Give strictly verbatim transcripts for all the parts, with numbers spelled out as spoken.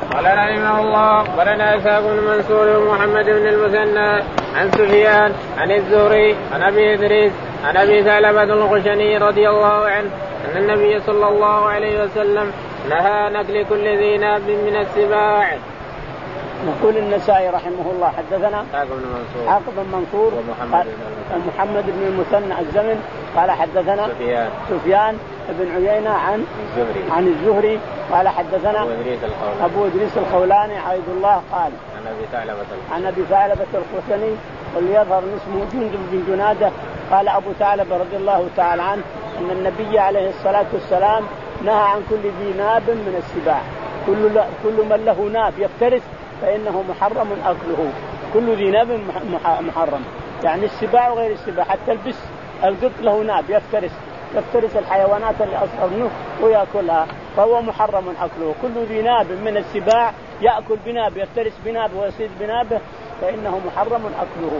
قال رحمه الله قرنا إسحاق بن منصور ومحمد بن المثنى عن سفيان عن الزهري عن أبي إدريس عن أبي ثعلبة الخشني رضي الله عنه أن النبي صلى الله عليه وسلم نهى نكل كل ذي ناب من السباع. نقول النسائي رحمه الله حدثنا إسحاق بن منصور ومحمد ومحمد بن المثنى الزمن قال حدثنا سفيان, سفيان بن عيينة عن الزهري عن الزهري قال حدثنا أبو إدريس الخولاني, أبو إدريس الخولاني عبد الله قال عن أبي ثعلبة عن أبي ثعلبة الخشني وليظهر اسمه جندب بن جنادة قال أبو ثعلبة رضي الله تعالى عنه أن النبي عليه الصلاة والسلام نهى عن كل ذي ناب من السباع. كل كل من له ناب يفترس فإنه محرم أكله. كل ذي ناب محرم يعني السباع وغير السباع حتى البس القط له ناب يفترس يفترس الحيوانات اللي أصغر منه ويأكلها فهو محرم أكله. كل ذي ناب من السباع يأكل بناب يفترس بناب ويصيد بنابه فإنه محرم أكله.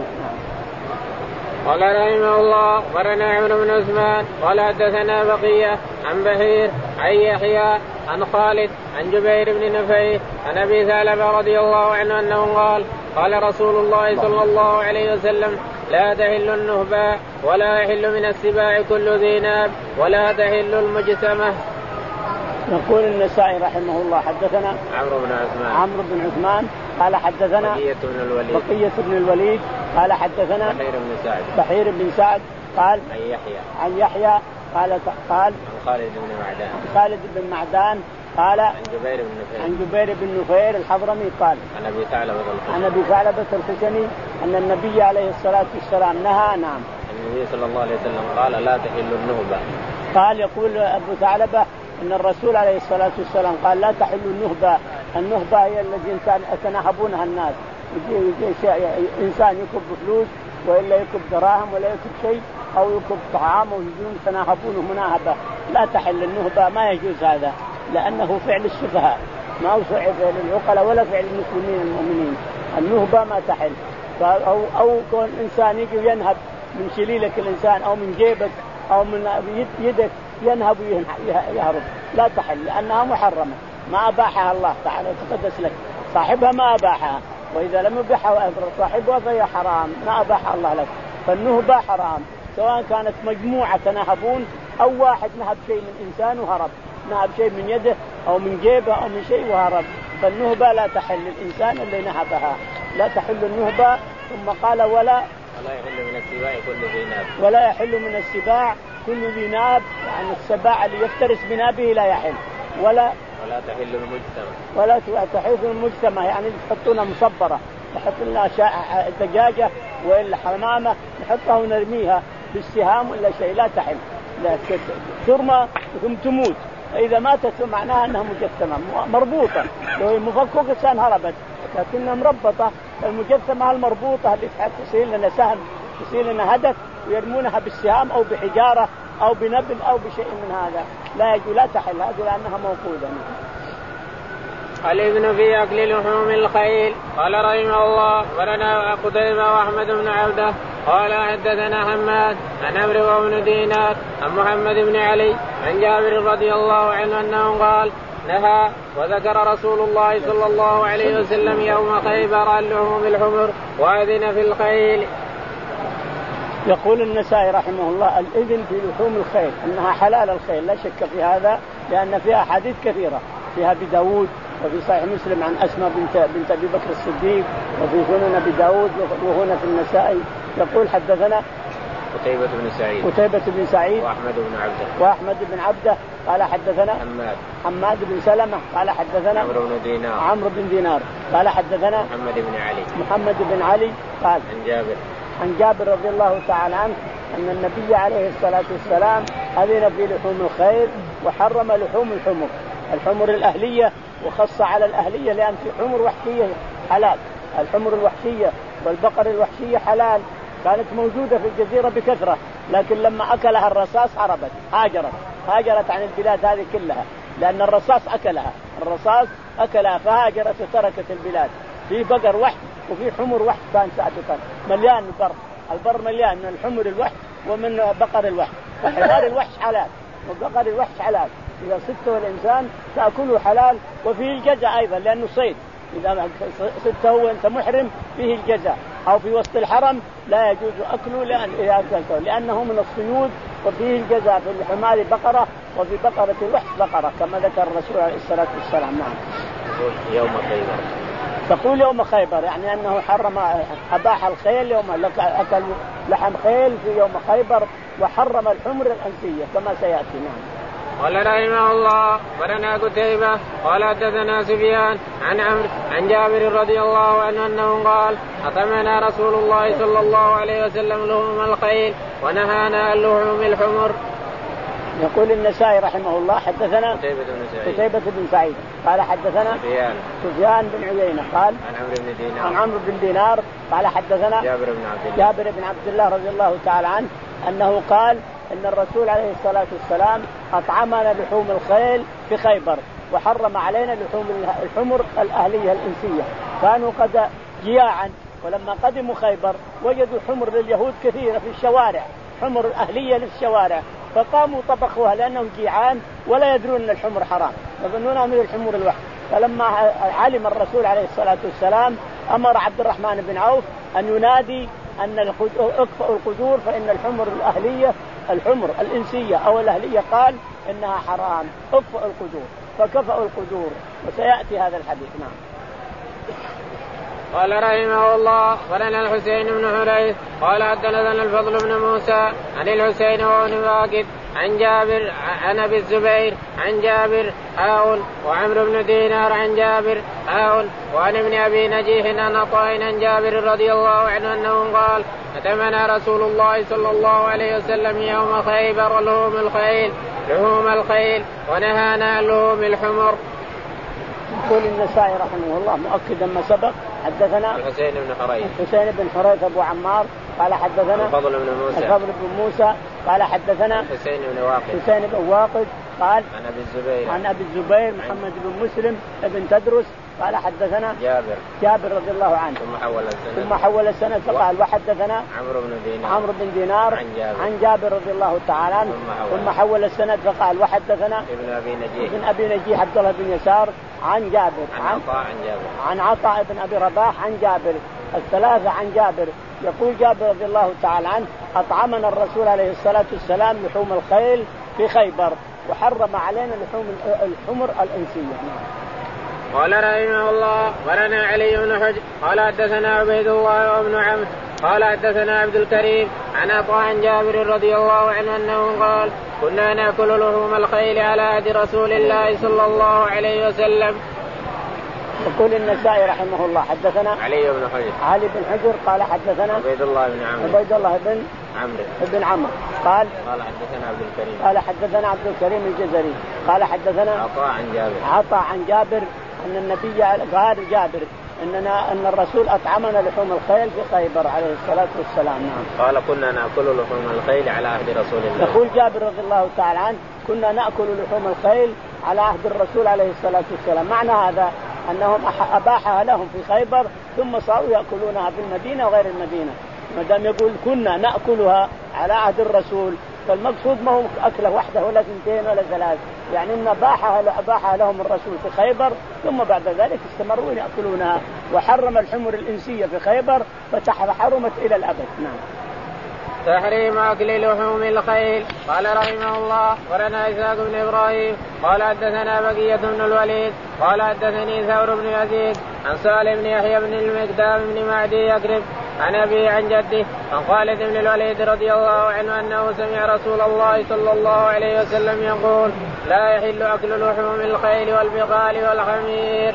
قال رحمه الله قرنا عمرو بن عثمان قال حدثنا بقية عن بهير عن يحيى عن خالد عن جبير بن نفيع عن أبي ثعلبة رضي الله عنه أنه قال قال رسول الله صلى الله عليه وسلم لا تحل النهباء ولا يحل من السباع كل ذي ناب ولا تحل المجسمة. يقول النسائي رحمه الله حدثنا عمرو بن عثمان عمرو بن عثمان قال حدثنا بقية بن الوليد بقية بن الوليد قال حدثنا بحير بن سعد بحير بن سعد قال عن يحيى عن يحيى قال قال عن خالد بن معدان خالد بن معدان قال عن جبير بن نفير عن جبير بن نفير الحضرمي قال عن أبي ثعلبة عن أبي ثعلبة الخشني أن النبي عليه الصلاة والسلام نهى. نعم النبي صلى الله عليه وسلم قال لا تحل النهبة. قال يقول أبو ثعلبة أن الرسول عليه الصلاة والسلام قال لا تحل النهبة. النهبة هي الذين يتناهبونها الناس. إنسان يكب فلوس وإلا يكب دراهم ولا يكب شيء أو يكب طعام ويجون يتناهبونه مناهبة. لا تحل النهبة ما يجوز هذا لأنه فعل السفهاء ما هو فعل العقلاء ولا فعل المسلمين المؤمنين. النهبة ما تحل. أو أو كون إنسان يجي ينهب من شليلك الإنسان أو من جيبك أو من يدك ينهب ويهرب لا تحل لأنها محرمة ما أباحها الله تعالى تقدس لك. صاحبها ما أباحها وإذا لم يباحها صاحبها فهي حرام ما أباحها الله لك. فالنهبة حرام سواء كانت مجموعة تناهبون أو واحد نهب شيء من إنسان وهرب نهب شيء من يده أو من جيبه أو من شيء وهرب. فالنهبة لا تحل الإنسان اللي نهبها لا تحل النهبة. ثم قال ولا ولا يحل من السباع كل ذي ناب ولا يحل من السباع كل ذي ناب يعني السباع اللي يفترس بنابه لا يحل. ولا ولا تحل المجتمع ولا تحل المجتمع يعني تحطونها مصبرة نحط لنا دجاجة وإلا حمامة نحطها ونرميها بالسهام ولا شيء لا تحل. لا ترمى ثم تموت. إذا ماتت معناها أنها مجتمة مربوطة. لو هي مفكوكة كان هربت لكنها مربطة. المجتمة المربوطة اللي تصير لنا سهم تصير لنا هدف ويرمونها بالسهام أو بحجارة أو بنبل أو بشيء من هذا لا يجوز لا تحل هذه لأنها موقودة. قال ابن في أكل لحوم الخيل قال رحمه الله ولنا قتيبة وأحمد بن عبده قال حدثنا حماد عن عمرو بن دينار عن محمد بن علي عن جابر رضي الله عنه أنه قال نهى وذكر رسول الله صلى الله عليه وسلم يوم خيبر عن لحوم الحمر وأذن في الخيل. يقول النسائي رحمه الله الإذن في لحوم الخيل أنها حلال الخيل لا شك في هذا لأن فيها حديث كثيرة فيها بداود وفي صحيح مسلم عن أسماء بنت, بنت أبي بكر الصديق وفي سنن أبي داود وهنا في النسائي. يقول حدثنا قتيبة بن سعيد قتيبة بن سعيد وأحمد بن عبده وأحمد بن عبده قال حدثنا حماد حماد بن سلمة قال حدثنا عمرو بن دينار عمرو بن دينار قال حدثنا محمد بن علي محمد بن علي قال عن جابر عن جابر رضي الله تعالى عنه أن النبي عليه الصلاة والسلام أذن في لحوم الخيل وحرم لحوم الحمر الحمر الأهلية وخص على الأهلية لأن في حمر وحشية حلال. الحمر الوحشية والبقر الوحشية حلال كانت موجودة في الجزيرة بكثرة لكن لما أكلها الرصاص هربت هاجرت هاجرت عن البلاد هذه كلها لأن الرصاص أكلها الرصاص أكلها فهاجرت وتركت البلاد. في بقر وحش وفي حمر وحش كان سابقا مليان البر البر مليان من الحمر الوحش ومن بقر الوحش. فحمار الوحش حلال وبقر الوحش حلال إذا صدته الإنسان تأكله حلال، وفيه الجزاء أيضا لأنه صيد. إذا صدته وأنت محرم فيه الجزاء، أو في وسط الحرم لا يجوز أكله لأن لأنه من الصيود، وفيه الجزاء في الحمار بقرة وفي بقرة الوحش بقرة كما ذكر الرسول عليه الصلاة والسلام. نعم. يوم خيبر تقول يوم خيبر يعني أنه حرم أباح الخيل يوم أكل لحم خيل في يوم خيبر، وحرم الحمر الأنسية كما سيأتي. نعم. قال رحمه الله ولنا قتيبة قال حدثنا سفيان عن عمرو عن جابر رضي الله عنه أنه قال أطعمنا رسول الله صلى الله عليه وسلم لحوم الخيل ونهانا عن لحوم الحمر. يقول النسائي رحمه الله حدثنا قتيبة بن سعيد قتيبة بن سعيد قال حدثنا سفيان سفيان بن عيينة قال عن عمرو بن دينار عن عمرو بن دينار قال حدثنا جابر بن عبد الله جابر بن عبد الله رضي الله تعالى عنه أنه قال إن الرسول عليه الصلاة والسلام أطعمنا لحوم الخيل في خيبر، وحرم علينا لحوم الحمر الأهلية الإنسية. كانوا قد جياعا، ولما قدموا خيبر وجدوا حمر لليهود كثيرة في الشوارع، حمر أهلية للشوارع، فقاموا طبخوها لأنهم جيعان ولا يدرون أن الحمر حرام، يظنونها من الحمر الوحش. فلما علم الرسول عليه الصلاة والسلام أمر عبد الرحمن بن عوف أن ينادي أن اكفأوا القدور فإن الحمر الأهلية الحمر الإنسية أو الأهلية قال إنها حرام، اكفأوا القدور، فكفأوا القدور، وسيأتي هذا الحديث. نعم. قال رحمه الله ولنا الحسين بن حريث قال حدثنا الفضل بن موسى عن الحسين وابن واقد عن جابر عن ابي الزبير عن جابر آون وعمرو بن دينار عن جابر آون وعن ابن ابي نجيح عن عطاء عن جابر رضي الله عنه انه قال أتمنى رسول الله صلى الله عليه وسلم يوم خيبر لحوم الخيل لحوم الخيل ونهانا عن لحوم الحمر. يقول النسائي رحمه الله مؤكدا ما سبق حدثنا الحسين بن حريث الحسين بن حريث أبو عمار قال حدثنا الفضل بن موسى الفضل بن موسى قال حدثنا الحسين بن واقد الحسين بن واقد قال عن أبي الزبير عن أبي الزبير محمد بن مسلم ابن تدرس قال حدثنا جابر جابر رضي الله عنه ثم حول السند ثم حول السند فقال وحدثنا عمرو بن دينار عمرو بن دينار عن جابر, عن جابر رضي الله تعالى عنه ثم حول السند فقال وحدثنا ابن أبي نجيح ابن أبي نجيح عبد الله بن يسار عن جابر عن عطاء عن جابر عن عطاء بن أبي رباح عن جابر الثلاثة عن جابر. يقول جابر رضي الله تعالى عنه أطعمنا الرسول عليه الصلاة والسلام لحوم الخيل في خيبر وحرم علينا لحوم الحمر الإنسية. قال رحمه الله ولنا علي بن حجر قال حدثنا عبيد الله وابن عمرو قال حدثنا عبد الكريم عن عطاء عن جابر رضي الله عنه انه قال كنا ناكل لحوم الخيل على عهد رسول الله صلى الله عليه وسلم. يقول النسائي رحمه الله حدثنا علي بن حجر علي بن حجر قال حدثنا عبيد الله بن عمرو عبيد الله بن عمرو بن عمرو قال قال حدثنا عبد الكريم قال حدثنا عبد الكريم الجزري قال حدثنا عطاء عن جابر عطاء عن جابر أن النبي قال جابر إننا أن الرسول أطعمنا لحوم الخيل في خيبر عليه الصلاة والسلام. نعم. قال كنا نأكل لحوم الخيل على عهد رسول الله. يقول جابر رضي الله تعالى عنه كنا نأكل لحوم الخيل على عهد الرسول عليه الصلاة والسلام. معنى هذا أنهم أباحها لهم في خيبر ثم صاروا يأكلونها في المدينة وغير المدينة. ما دام يقول كنا نأكلها على عهد الرسول فالمقصود ما هو أكله واحدة ولا اثنتين ولا ثلاث، يعني إن أباحها أباحها لهم الرسول في خيبر ثم بعد ذلك استمروا يأكلونها وحرم الحمر الإنسية في خيبر فحرمت إلى الأبد. نعم. تحريم أكل لحوم الخيل. قال رحمه الله ولنا إسحاق بن إبراهيم قال حدثنا بقية بن الوليد قال حدثني ثور بن يزيد عن صالح بن يحيى بن المقدام بن معدي يكرب عن أبي عن جده عن خالد بن الوليد رضي الله عنه أنه سمع رسول الله صلى الله عليه وسلم يقول لا يحل أكل لحوم الخيل والبغال والحمير.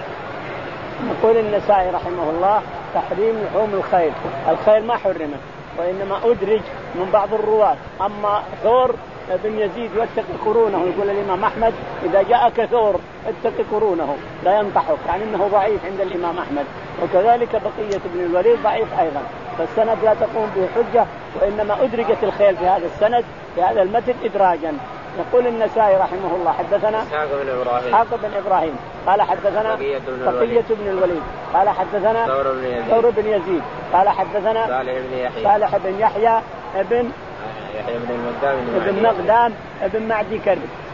يقول النسائي رحمه الله تحريم لحوم الخيل. الخيل ما حرمت وإنما أدرج من بعض الرواة. أما ثور بن يزيد واتق قرونه يقول الإمام أحمد إذا جاءك ثور اتق قرونه لا ينطحك، يعني أنه ضعيف عند الإمام أحمد. وكذلك بقية بن الوليد ضعيف أيضا، فالسند لا تقوم به حجة وإنما أدرجت الخيل في هذا السند في هذا المتن إدراجا. يقول النسائي رحمه الله حدثنا إسحاق بن إبراهيم إسحاق بن إبراهيم قال حدثنا بقية بن, بقية بن الوليد قال حدثنا ثور بن يزيد, ثور بن يزيد قال حدثنا صالح بن يحيى صالح بن يحيى ابن يحيى بن المقدام ابن مقدام ابن معدي كرب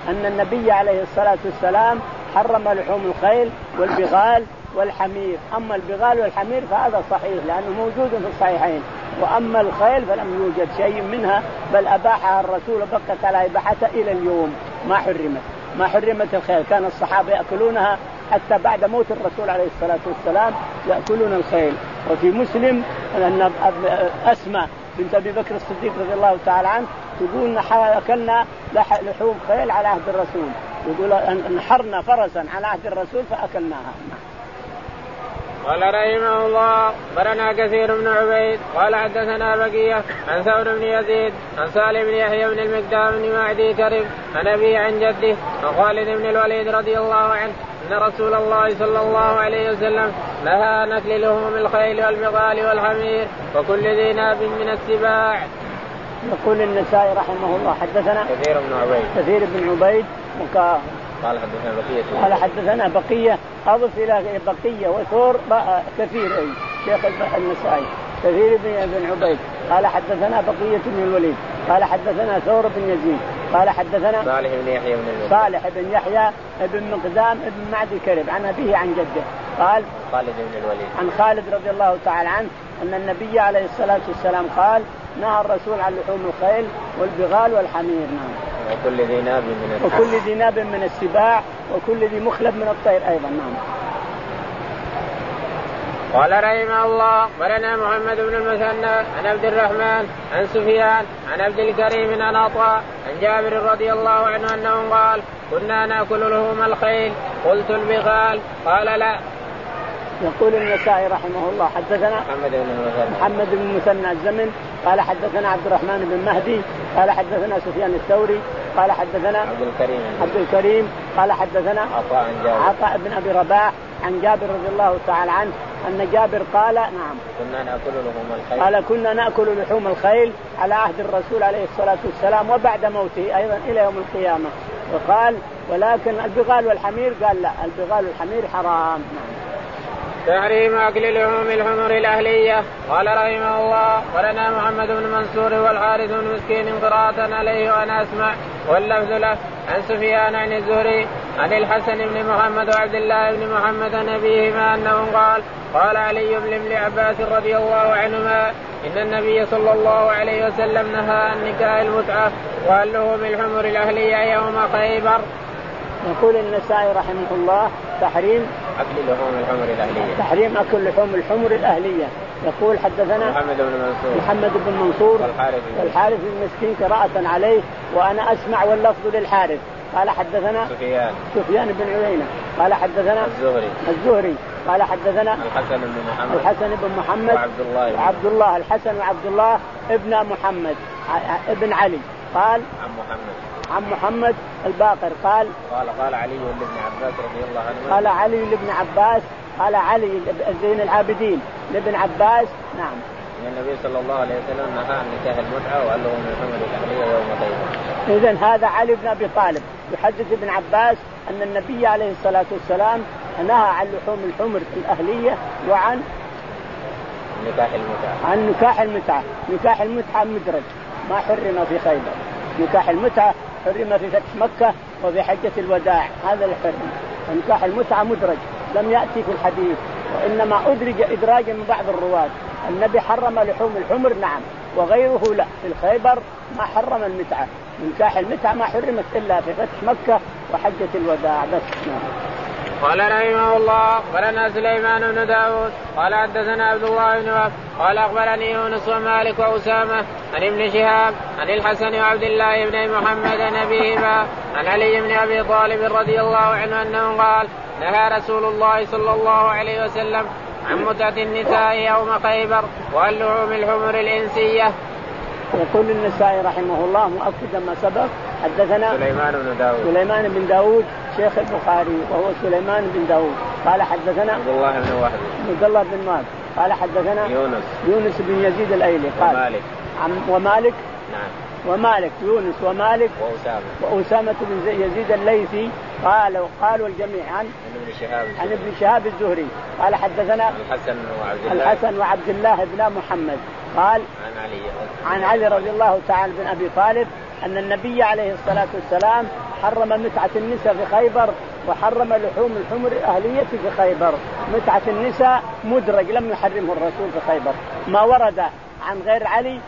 أن النبي عليه الصلاة والسلام حرم لحوم الخيل والبغال والحمير. أما البغال والحمير فهذا صحيح لأنه موجود في الصحيحين، وأما الخيل فلم يوجد شيء منها، بل أباحها الرسول وبقت على إباحتها إلى اليوم، ما حرمت ما حرمت الخيل. كان الصحابة يأكلونها حتى بعد موت الرسول عليه الصلاة والسلام يأكلون الخيل. وفي مسلم أن أسماء بنت أبي بكر الصديق رضي الله تعالى عنه تقول أكلنا لحوم خيل على عهد الرسول، يقول نحرنا فرسا على عهد الرسول فأكلناها. قال رحمه الله برنا كثير بن عبيد قال حدثنا بقية عن ثور بن يزيد عن سالم بن يحيى بن المقدام بن معدي كرب عن أبي عن جده عن خالد بن الوليد رضي الله عنه أن رسول الله صلى الله عليه وسلم نهى عن أكل لحوم الخيل والبغال والحمير وكل ذي ناب من السباع. يقول النسائي رحمه الله حدثنا كثير بن عبيد كثير بن عبيد وكا قال حدثنا بقية قال حدثنا بقية أضف إلى بقية وثور كثير أي شيخ النسائي كثير بن عبيد قال حدثنا بقية بن الوليد قال حدثنا ثور بن يزيد قال حدثنا صالح بن يحيى بن الوليد صالح بن يحيى بن مقدام بن معدي كرب عن أبيه عن جده قال خالد بن الوليد عن خالد رضي الله تعالى عنه أن النبي عليه الصلاة والسلام قال نهى الرسول عن لحوم الخيل والبغال والحمير. نعم. وكل ذي ناب من السباع وكل ذي ناب من السباع وكل ذي مخلب من الطير أيضا. نعم. قال رحمه الله ولنا محمد بن المثنى عن عبد الرحمن عن سفيان عن عبد الكريم عن عطاء عن جابر رضي الله عنه أنه قال كنا نأكل لحوم الخيل قلت البغال قال لا. يقول النسائي رحمه الله حدثنا محمد بن المثنى محمد بن المثنى الزمن قال حدثنا عبد الرحمن بن مهدي قال حدثنا سفيان الثوري قال حدثنا عبد الكريم عبد الكريم قال حدثنا عطاء عطاء بن أبي رباح عن جابر رضي الله تعالى عنه أن جابر قال نعم كنا نأكل لحوم الخيل قال كنا نأكل لحوم الخيل على عهد الرسول عليه الصلاة والسلام وبعد موته أيضا إلى يوم القيامة. وقال ولكن البغال والحمير قال لا البغال والحمير حرام. نعم. تحريم أكل لحوم الحمر الأهلية. قال رحمه الله ولنا محمد بن منصور والحارث بن مسكين قراءة عليه وأنا أسمع واللفظ له عن سفيان عن الزهري عن الحسن بن محمد وعبد الله بن محمد نبيهما أنه قال قال علي بن ابن عباس رضي الله عنهما إن النبي صلى الله عليه وسلم نهى عن نكاح المتعة وعن لحوم الحمر الأهلية يوم خيبر. يقول النسائي رحمه الله تحريم أكل لحوم الحمر الأهلية تحريم أكل لحوم الحمر الأهلية. يقول حدثنا محمد بن منصور محمد بن منصور والحارث والحارث بن مسكين قراءة عليه وأنا أسمع واللفظ للحارث قال حدثنا سفيان سفيان بن عيينة قال حدثنا الزهري الزهري قال حدثنا الحسن بن محمد الحسن بن محمد وعبد الله وعبد الله الحسن وعبد الله ابن محمد ابن علي قال عن محمد عن محمد الباقر قال قال قال علي بن عباس رضي الله عنه قال علي بن عباس قال علي زين العابدين لابن عباس. نعم. ان النبي صلى الله عليه وسلم نهى عن نكاح المتعه وقال له من الحمر الاهليه يوم خيبر. اذن هذا علي بن ابي طالب يحدث ابن عباس ان النبي عليه الصلاه والسلام نهى عن لحوم الحمر الاهليه وعن نكاح المتعه عن نكاح المتعه. نكاح المتعه مدرج ما حرم في خيبر. نكاح المتعه حرم في فتح مكة وفي حجة الوداع هذا الحرم. نكاح المتعة مدرج لم يأتي في الحديث وإنما أدرج إدراجا من بعض الرواة. النبي حرم لحوم الحمر نعم وغيره لا. في الخيبر ما حرم المتعة. نكاح المتعة ما حرمت إلا في فتح مكة وحجة الوداع بس. نعم. قال رحمه الله ولنا سليمان بن داود قال حدثنا عبد الله بن وهب قال أخبرني يونس ومالك وأسامة عن ابن شهاب عن الحسن وعبد الله بن محمد نبيهما عن علي بن أبي طالب رضي الله عنه أنه قال نهى رسول الله صلى الله عليه وسلم عن متعة النساء يوم خيبر وعن لحوم الحمر الإنسية. يقول النسائي رحمه الله مؤكدا ما سبق حدثنا سليمان بن داود سليمان بن داود شيخ البخاري وهو سليمان بن داود قال حدثنا عبد الله بن وهب عبد الله بن وهب قال حدثنا يونس يونس بن يزيد الأيلي قال ومالك عم ومالك نعم ومالك يونس ومالك وأسامة وأسامة بن يزيد الليثي قال وقالوا الجميع عن ابن شهاب عن ابن شهاب الزهري قال حدثنا الحسن وعبد الله الحسن وعبد الله بن محمد قال عن علي عن علي رضي الله تعالى بن أبي طالب أن النبي عليه الصلاة والسلام حرم متعة النساء في خيبر وحرم لحوم الحمر الأهلية في خيبر. متعة النساء مدرج لم يحرمه الرسول في خيبر، ما ورد عن غير علي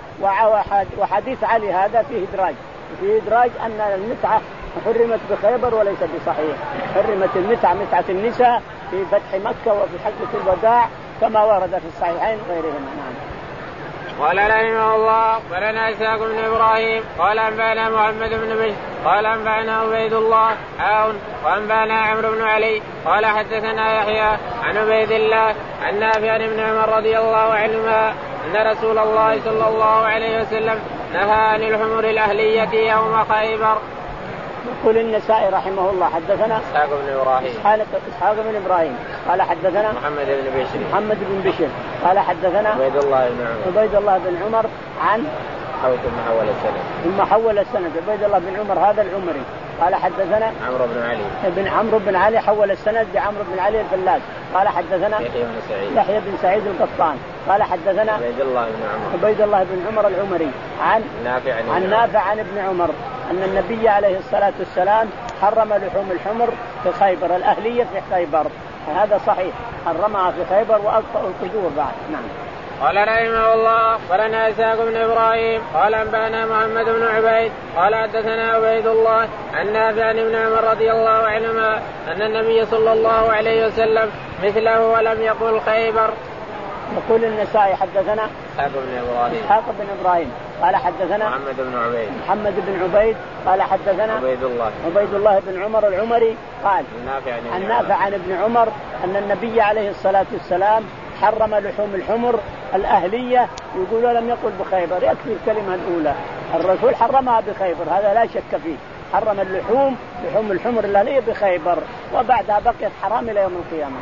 وحديث علي هذا فيه إدراج، فيه إدراج أن المتعة حرمت بخيبر وليس بصحيح. حرمت المتعة متعة النساء في فتح مكة وفي حجة الوداع كما ورد في الصحيحين غيرهما. نعم. قال رحمه الله ولنا إسحاق بن إبراهيم قال أنبأنا محمد بن بشر قال أنبأنا عبيد الله عون وأنبأنا عمرو بن علي قال حدثنا يحيى عن عبيد الله عن نافع عن ابن عمر رضي الله عنهما أن رسول الله صلى الله عليه وسلم نهى عن الحمر الأهلية يوم خيبر. يقول النسائي رحمه الله حدثنا إسحاق بن إبراهيم إسحاق بن إبراهيم قال حدثنا محمد بن بشر محمد بن بشر قال حدثنا عبيد الله بن عمر عبيد الله بن عمر عن ثم حول السند ثم حول السند عبيد الله بن عمر هذا العمري قال حدثنا عمرو بن علي ابن عمرو بن علي حول السند بعمرو بن علي الفلاس قال حدثنا يحيى بن سعيد يحيى بن سعيد القطان قال حدثنا عبيد الله بن عمر عبيد الله بن عمر العمري عن نافع عن, عن نافع عن ابن عمر أن النبي عليه الصلاة والسلام حرم لحوم الحمر في خيبر الأهلية في خيبر. هذا صحيح، حرمها في خيبر وأبطأ القدور بعد. نعم. قال رحمه الله ولنا إسحاق بن إبراهيم قال أنبأنا محمد بن عبيد قال حدثنا عبيد الله عن نافع عن ابن عمر رضي الله عنهما أن النبي صلى الله عليه وسلم مثله ولم يقل خيبر. يقول النسائي حدثنا إسحاق بن إبراهيم إسحاق بن إبراهيم قال حدثنا محمد بن عبيد محمد بن عبيد قال حدثنا عبيد الله عبيد الله بن عمر العمري قال نافع عن نافع عن ابن عمر أن النبي عليه الصلاة والسلام حرم لحوم الحمر الأهلية يقول لم يقل بخيبر. يكفي الكلمة الأولى، الرسول حرمها بخيبر هذا لا شك فيه، حرم اللحوم لحوم الحمر الأهلية بخيبر وبعدها بقيت حرام إلى يوم القيامة.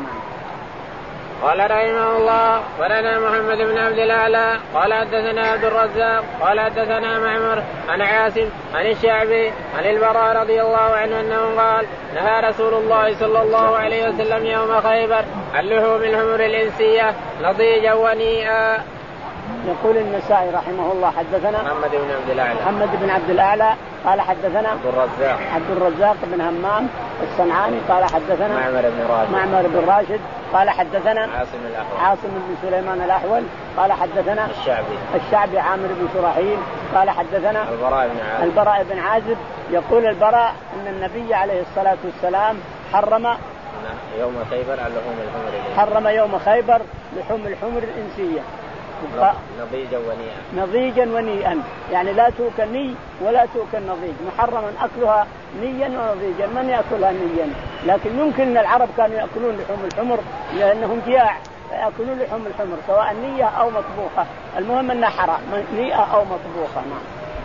قال رحمه الله ولنا محمد بن عبد الأعلى قال حدثنا عبد الرزاق قال حدثنا معمر عن عاصم عن الشعبي عن البراء رضي الله عنه أنه قال نهى رسول الله صلى الله عليه وسلم يوم خيبر عن لحوم الحمر الإنسية نضيجا ونيئا. يقول النسائي رحمه الله حدثنا محمد بن عبد الأعلى محمد بن عبد الأعلى قال حدثنا عبد الرزاق عبد الرزاق بن همام الصنعاني قال حدثنا معمر بن راشد معمر بن راشد قال حدثنا عاصم الأحول عاصم بن سليمان الأحول قال حدثنا الشعبي الشعبي عامر بن شراحيل قال حدثنا البراء بن عازب البراء بن عازب يقول البراء أن النبي عليه الصلاة والسلام حرم يوم خيبر على لحوم الحمر حرم يوم خيبر لحوم الحمر الإنسية نضيجا ونيئا نضيجا ونيئا يعني لا توكل ني ولا توكل نضيج، محرما أكلها نيا ونضيجا، من يأكلها نيا؟ لكن يمكن أن العرب كانوا يأكلون لحوم الحمر لأنهم جياع فيأكلون لحوم الحمر سواء نية أو مطبوخة، المهم أنها حرام نيئة أو مطبوخة. نعم.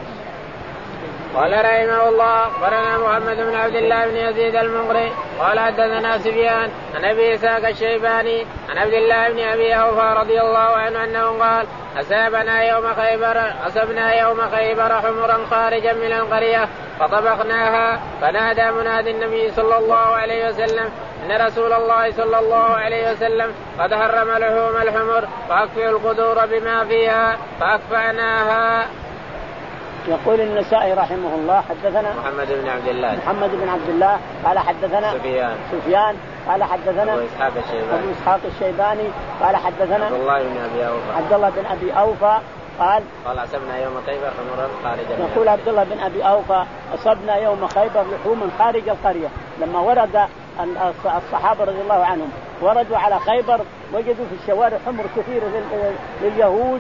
قال رحمه الله قرنا محمد بن عبد الله بن يزيد المغري قال حدثنا سفيان عن ابي اسحاق الشيباني عن عبد الله بن ابي اوفى رضي الله عنه انه قال اصابنا يوم خيبر اصبنا يوم خيبر حمرا خارجا من القريه فطبخناها فنادى منادي النبي صلى الله عليه وسلم ان رسول الله صلى الله عليه وسلم قد حرم لحوم الحمر فاكفئوا القدور بما فيها فاكفأناها. يقول النسائي رحمه الله حدثنا محمد بن عبد الله محمد بن عبد الله قال حدثنا سفيان سفيان قال حدثنا أبو إسحاق الشيباني أبو إسحاق الشيباني قال حدثنا عبد الله بن أبي أوفى عبد الله بن أبي أوفى قال قال أصبنا يوم خيبر حمرا خارجا. يقول عبد الله بن أبي أوفى أصبنا يوم خيبر لحوما خارج القرية، لما ورد الصحابة رضي الله عنهم وردوا على خيبر وجدوا في الشوارع حمر كثيرة لليهود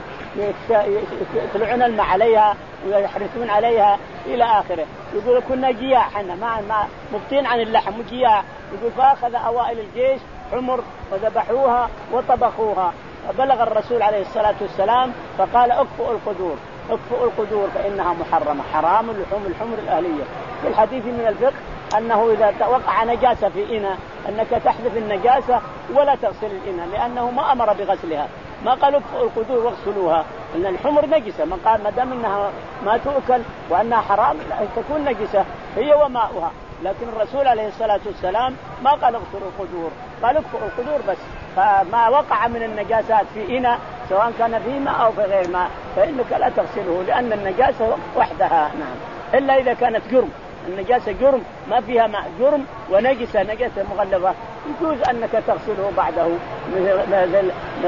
يطلعون الماء عليها ويحرسون عليها إلى آخره. يقول كنا جياع حنا ما ما مبتين عن اللحم وجياع. يقول فأخذ أوائل الجيش حمر وذبحوها وطبخوها، فبلغ الرسول عليه الصلاة والسلام فقال اكفؤوا القدور اكفؤوا القدور فإنها محرمة حرام لحوم الحمر الأهلية. في الحديث من الفقه أنه إذا وقع نجاسة في إناء أنك تحذف النجاسة ولا تغسل الإناء لأنه ما أمر بغسلها، ما قال اكفؤوا القدور واغسلوها لأن الحمر نجسة، ما قال ما دام إنها ما تؤكل وأنها حرام تكون نجسة هي وماؤها، لكن الرسول عليه الصلاة والسلام ما قال اغسلوا القدور قال اكفؤوا القدور بس. فما وقع من النجاسات في إناء سواء كان في ماء أو في غير ماء فإنك لا تغسله لأن النجاسة وحدها. نعم. إلا إذا كانت جرم النجاسة جرم ما فيها ماء، جرم ونجسة نجاسة مغلظة يجوز أنك تغسله بعده مثل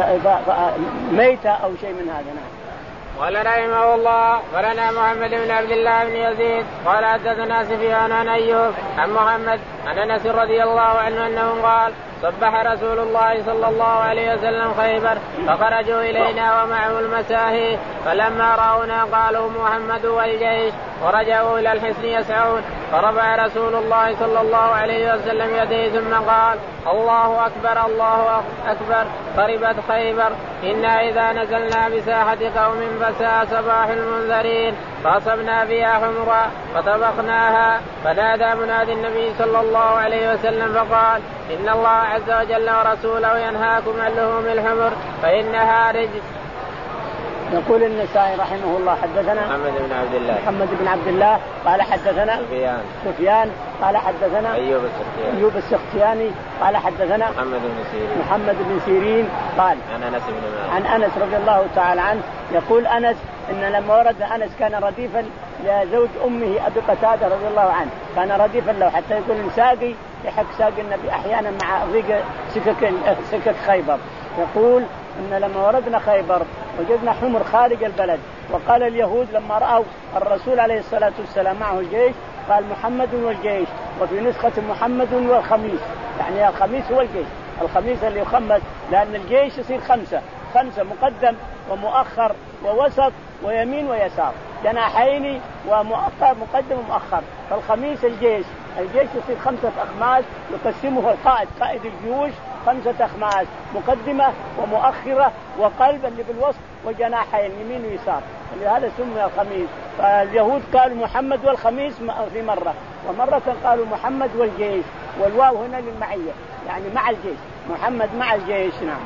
ميتة أو شيء من هذا. نعم. قال رحمه الله ولنا محمد بن عبد الله بن يزيد قال حدثنا سفيان عن أيوب عن محمد عن أنس رضي الله عنه أنه قال صبح رسول الله صلى الله عليه وسلم خيبر فخرجوا إلينا ومعه المساهي فلما رأونا قالوا محمد والجيش ورجعوا إلى الحصن يسعون فرفع رسول الله صلى الله عليه وسلم يديه ثم قال الله أكبر الله أكبر خربت خيبر إنا إذا نزلنا بساحة قوم فساء صباح المنذرين فأصبنا فيها حمرا فطبخناها فنادى منادي النبي صلى الله عليه وسلم فقال إن الله عز وجل ورسوله ينهاكم عن لحوم الحمر فإنها رجس. يقول النسائي رحمه الله حدثنا محمد بن عبد الله محمد بن عبد الله قال حدثنا سفيان سفيان قال حدثنا أيوب السختياني أيوب السختياني قال حدثنا محمد بن سيرين محمد بن سيرين قال عن أنس بن مالك عن أنس رضي الله تعالى عنه يقول أنس إن لما ورد أنس كان رديفا لزوج أمه أبي قتادة رضي الله عنه، كان رديفا له حتى يقول ساقي يحك ساقي النبي أحيانا مع ضيق سكك سكك خيبر. يقول إن لما وردنا خيبر وجدنا حمر خارج البلد، وقال اليهود لما رأوا الرسول عليه الصلاة والسلام معه الجيش قال محمد والجيش، وفي نسخة محمد والخميس، يعني الخميس هو الجيش، الخميس اللي يخمس لأن الجيش يصير خمسة خمسة مقدم ومؤخر ووسط ويمين ويسار، جناحين ومؤخر مقدم ومؤخر، فالخميس الجيش الجيش يصير خمسة أخماس يقسمه القائد قائد الجيوش خمسة أخماس مقدمة ومؤخرة وقلب اللي بالوسط وجناحين يمين ويسار، لهذا سمي الخميس. فاليهود قالوا محمد والخميس في مرة، ومرة قالوا محمد والجيش، والواو هنا للمعية يعني مع الجيش، محمد مع الجيش. نعم.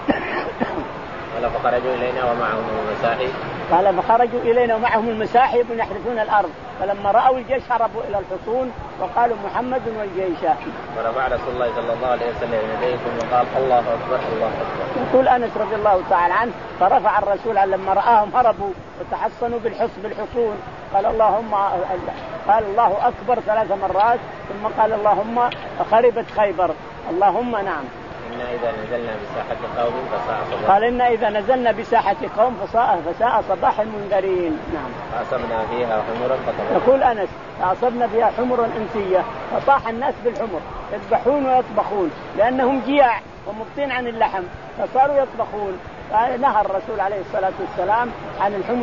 قال فخرجوا إلينا ومعهم المساحي قال فخرجوا إلينا ومعهم المساحي يحرثون الأرض، فلما رأوا الجيش هربوا إلى الحصون وقالوا محمد والجيش. فرفع رسول الله صلى الله عليه وسلم يديه ثم قال الله أكبر الله أكبر. يقول أنس رضي الله تعالى عنه فرفع الرسول لما رآهم هربوا وتحصنوا بالحصن بالحصون قال اللهم قال الله أكبر ثلاث مرات ثم قال اللهم خربت خيبر اللهم. نعم. إن إذا نزلنا بساحة قوم فساء صباح قال إن إذا نزلنا بساحة قوم فساء فساء صباح المنذرين. نعم. فأصبنا فيها حمرا فطبخناها. يقول أنس فأصبنا فيها حمرا إنسية فطاح الناس بالحمر يذبحون ويطبخون لأنهم جياع ومبطين عن اللحم فصاروا يطبخون. نهى الرسول عليه الصلاة والسلام عن الحمر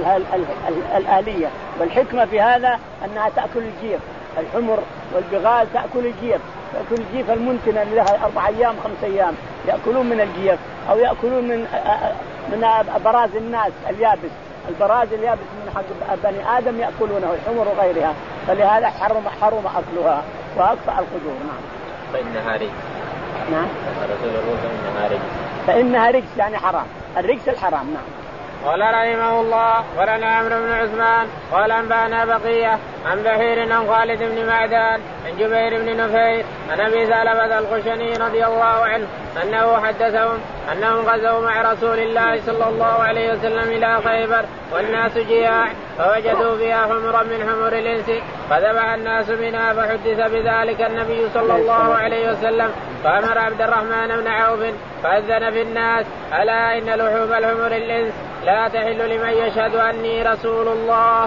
الآلية، والحكمة في هذا أنها تأكل الجيف، الحمر والبغال تأكل الجيف، تأكل الجيف المنتنة اللي لها أربع أيام خمس أيام يأكلون من الجيف أو يأكلون من من براز الناس اليابس، البراز اليابس من حق بني آدم يأكلونه الحمر وغيرها، فلهذا حرم حرم أكلها وأقطع القدور. نعم. فإنها رجس. نعم. الرسول يقول فإنها رجس. فإنها رجس يعني حرام، الرجس الحرام. نعم. قال رحمه الله ولنا عمرو بن عثمان قال أنبأنا بقية عن بحير عن خالد بن معدان عن جبير بن نفير عن أبي ثعلبة الخشني رضي الله عنه أنه حدثهم أنهم غزوا مع رسول الله صلى الله عليه وسلم إلى خيبر والناس جياع فوجدوا فيها حمرا من حمر الإنس فذبح الناس منها فحدث بذلك النبي صلى الله عليه وسلم فأمر عبد الرحمن بن عوف فأذن في الناس ألا إن لحوم الحمر الإنس لا تحل لمن يشهد أني رسول الله.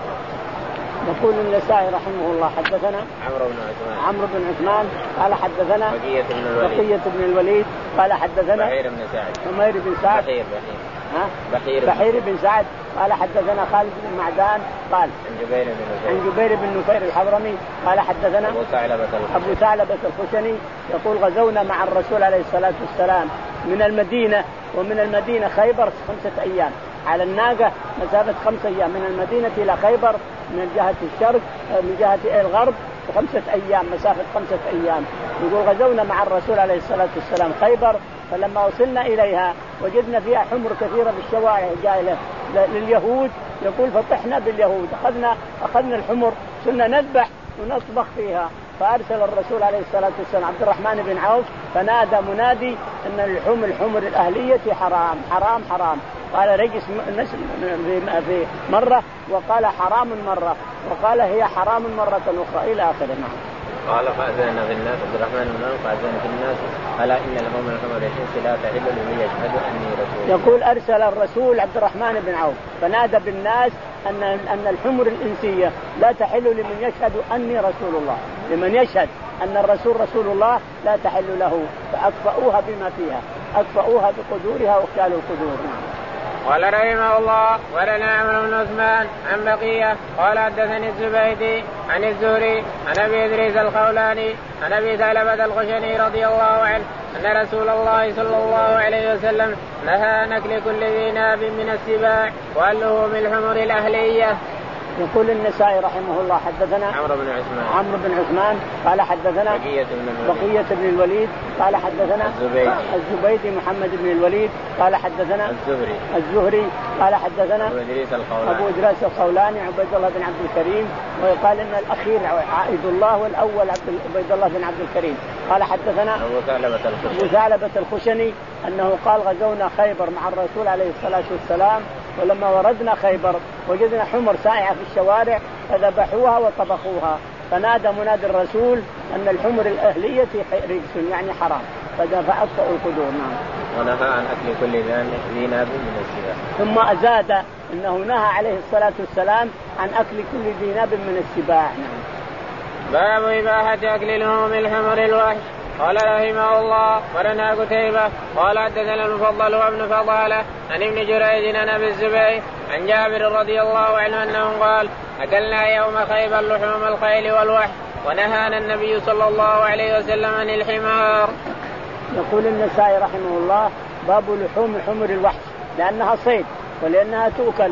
يقول النسائي رحمه الله حدثنا عمرو بن عثمان عمرو بن عثمان قال حدثنا بقية بن الوليد بقية بن الوليد قال حدثنا بحير بن سعد عمير بن سعد بحير بحير ها بحير, بحير بن سعد قال حدثنا خالد بن معدان قال عن جبير بن نفير عن جبير بن نفير الحضرمي قال حدثنا أبو ثعلبة أبو ثعلبة الخشني يقول غزونا مع الرسول عليه الصلاة والسلام من المدينة ومن المدينة خيبر خمسة أيام على الناقة مسافة خمسة أيام من المدينة إلى خيبر من جهة الشرق من جهة الغرب خمسة أيام مسافة خمسة أيام. يقول غزونا مع الرسول عليه الصلاة والسلام خيبر فلما وصلنا إليها وجدنا فيها حمر كثيرة بالشوارع جاية لليهود. يقول فطحنا باليهود أخذنا أخذنا الحمر كنا نذبح ونطبخ فيها. فأرسل الرسول عليه الصلاة والسلام عبد الرحمن بن عوف فنادى منادي أن اللحوم الحمر الأهلية حرام حرام حرام قال رجس في مرة وقال حرام مرة وقال هي حرام مرة أخرى إلى آخره. نعم. قال فأذن في الناس عبد الرحمن بن عوف فأذن في الناس ألا إن لهم الحمر الإنس لا تحل لمن يشهد أني رسول. يقول أرسل الرسول عبد الرحمن بن عوف فنادى بالناس أن أن الحمر الإنسية لا تحل لمن يشهد أني رسول الله، لمن يشهد أن الرسول رسول الله لا تحل له، فأكفأوها بما فيها، أكفأوها بقدورها وكالوا القدور. قال رحمه الله ولنا عمرو بن عثمان عن بقية قال حدثني الزبيدي عن الزهري عن أبي إدريس الخولاني عن أبي ثعلبة الخشني رضي الله عنه أن رسول الله صلى الله عليه وسلم نهى عن أكل كل ذي ناب من السباع وألهم الحمر الأهلية. يقول النسائي رحمه الله حدثنا عمرو بن عثمان عمرو بن عثمان قال حدثنا بقية بن الوليد, بقية بن الوليد قال حدثنا الزبيدي الزبيدي محمد بن الوليد قال حدثنا الزهري الزهري قال حدثنا أبو إدريس الخولاني أبو إدريس الخولاني عبيد الله بن عبد الكريم ويقال إن الأخير عائد الله والأول عبيد الله بن عبد الكريم قال حدثنا أبو ثعلبة الخشني أبو ثعلبة الخشني أنه قال غزونا خيبر مع الرسول عليه الصلاة والسلام ولما وردنا خيبر وجدنا حمر سائعة في الشوارع فذبحوها وطبخوها فنادى منادي الرسول أن الحمر الأهلية رجس يعني حرام فأكفأوا القدور. نعم. ونهى عن أكل كل ذي ناب من السباع. ثم أزاد أنه نهى عليه الصلاة والسلام عن أكل كل ذي ناب من السباع. نعم. باب إباحة أكل لحوم الحمر الوحش. قال رحمه الله ولنا قتيبة قال حدثنا المفضل وابن فضالة عن ابن جريج عن أبي الزبير عن جابر رضي الله عنه أنه قال أكلنا يوم خيبر لحوم الخيل والوحش ونهانا النبي صلى الله عليه وسلم عن الحمار. يقول النسائي رحمه الله باب لحوم حمر الوحش لأنها صيد ولأنها تؤكل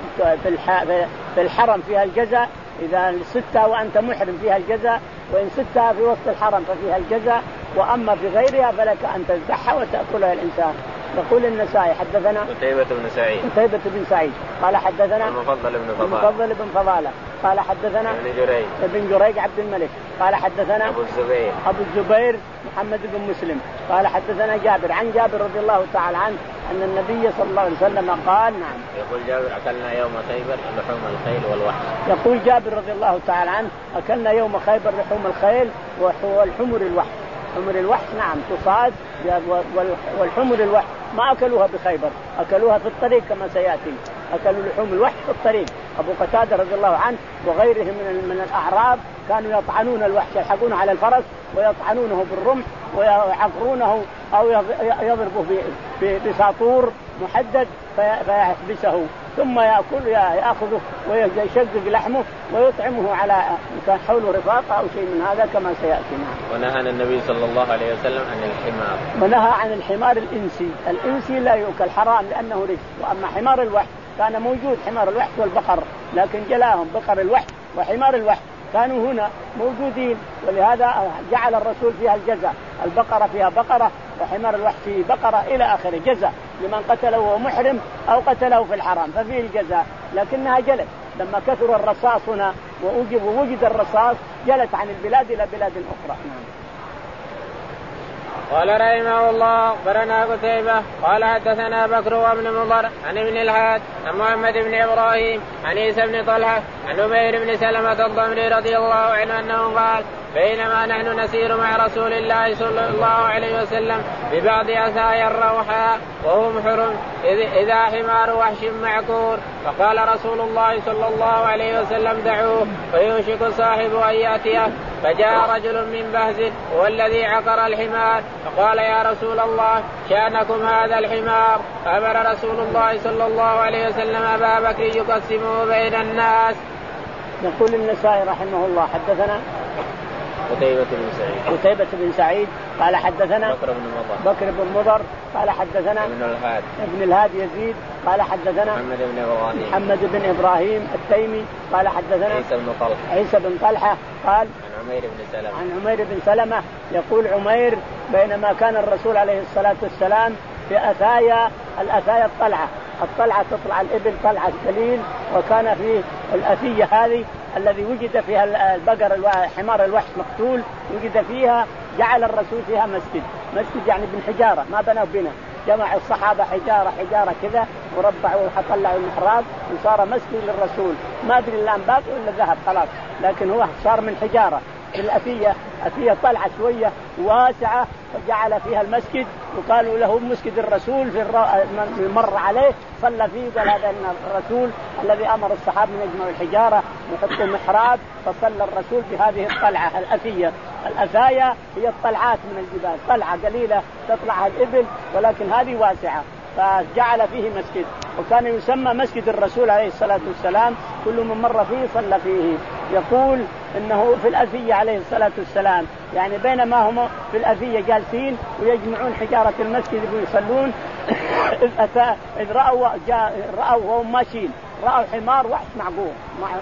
في الحرم فيها الجزاء إذا ستها وأنت محرم فيها الجزاء وإن ستها في وسط الحرم ففيها الجزاء وأما في غيرها فلك أن تذبحها وتأكلها الإنسان. يقول النسائي حدثنا قتيبة بن سعيد قتيبة بن سعيد قال حدثنا المفضل بن فضالة المفضل بن فضالة قال حدثنا ابن جريج ابن جريج عبد الملك قال حدثنا أبو الزبير أبو الزبير محمد بن مسلم قال حدثنا جابر عن جابر رضي الله تعالى عنه أن النبي صلى الله عليه وسلم قال. نعم. يقول جابر أكلنا يوم خيبر لحوم الخيل والوحش. يقول جابر رضي الله تعالى عنه أكلنا يوم خيبر لحوم الخيل والحمر الوحش. حمر الوحش نعم تصاد والحمر الوحش ما أكلوها بخيبر أكلوها في الطريق كما سيأتي أكلوا لحوم الوحش في الطريق. أبو قتادة رضي الله عنه وغيره من من الأعراب كانوا يطعنون الوحش يلحقونه على الفرس ويطعنونه بالرمح ويعقرونه أو يضربه بساطور محدد فيحبسه ثم يأكل يأخذه ويشقق لحمه ويطعمه على كان حوله رفاقة أو شيء من هذا كما سيأتي. ونهى النبي صلى الله عليه وسلم عن الحمار. ونهى عن الحمار الإنسي. الإنسي لا يؤكل حرام لأنه رجس. وأما حمار الوحش كان موجود حمار الوحش والبقر لكن جلاهم بقر الوحش وحمار الوحش كانوا هنا موجودين ولهذا جعل الرسول فيها الجزاء. البقرة فيها بقرة وحمار الوحش فيه بقرة إلى آخره جزاء لمن قتله وهو محرم أو قتله في الحرام ففيه الجزاء لكنها جلت لما كثر الرصاص هنا ووجد, ووجد الرصاص جلت عن البلاد إلى بلاد أخرى. قال رحمه الله برنا قتيبة قال حدثنا بكر وابن مضر عن ابن الهاد عن محمد بن إبراهيم عن عيسى بن طلحة عن عمير بن سلمة الضمري رضي الله عنه أنه قال بينما نحن نسير مع رسول الله صلى الله عليه وسلم ببعض أثايا الروحاء وهم حرم إذا حمار وحش معكور فقال رسول الله صلى الله عليه وسلم دعوه فيوشك صاحب أن يأتيه فجاء رجل من بهز هو الذي عقر الحمار فقال يا رسول الله شأنكم هذا الحمار فأمر رسول الله صلى الله عليه وسلم أبا بكر يقسمه بين الناس. يقول النسائي رحمه الله حدثنا قتيبة بن سعيد قتيبة بن سعيد قال حدثنا بكر بن مضر بكر بن مضر قال حدثنا ابن الهاد ابن الهاد يزيد قال حدثنا محمد بن إبراهيم محمد بن إبراهيم التيمي قال حدثنا عيسى بن طلحة عيسى بن طلحة قال عن عمير بن سلمة عن عمير بن سلمة يقول عمير بينما كان الرسول عليه الصلاة والسلام في أثايا الأثايا الطلعة الطلعة تطلع الإبل طلعة قليل وكان في الأثية هذه الذي وجد فيها البقر حمار الوحش مقتول وجد فيها جعل الرسول فيها مسجد مسجد يعني بالحجارة ما بنوا بنا جمع الصحابة حجارة حجارة كذا وربعوا وطلعوا المحراب وصار مسجد للرسول. ما أدري الآن باقي ولا ذهب خلاص، لكن هو صار من حجارة في الأثية، أثية طلعة شوية واسعة وجعل فيها المسجد، وقالوا له مسجد الرسول. في مر عليه صلى فيه قال هذا الرسول الذي أمر الصحابة من يجمعوا الحجارة ويحطوا محراب، فصلى الرسول في هذه الطلعة الأثية. الأثايا هي الطلعات من الجبال، طلعة قليلة تطلعها الإبل ولكن هذه واسعة، فجعل فيه مسجد، وكان يسمى مسجد الرسول عليه الصلاة والسلام، كل من مر فيه صلى فيه. يقول إنه في الأثية عليه الصلاة والسلام، يعني بينما هم في الأثية جالسين ويجمعون حجارة المسجد ويصلون إذ أتى إذ رأوا جاء رأوا وهم ماشيين رأوا حمار وحش معقور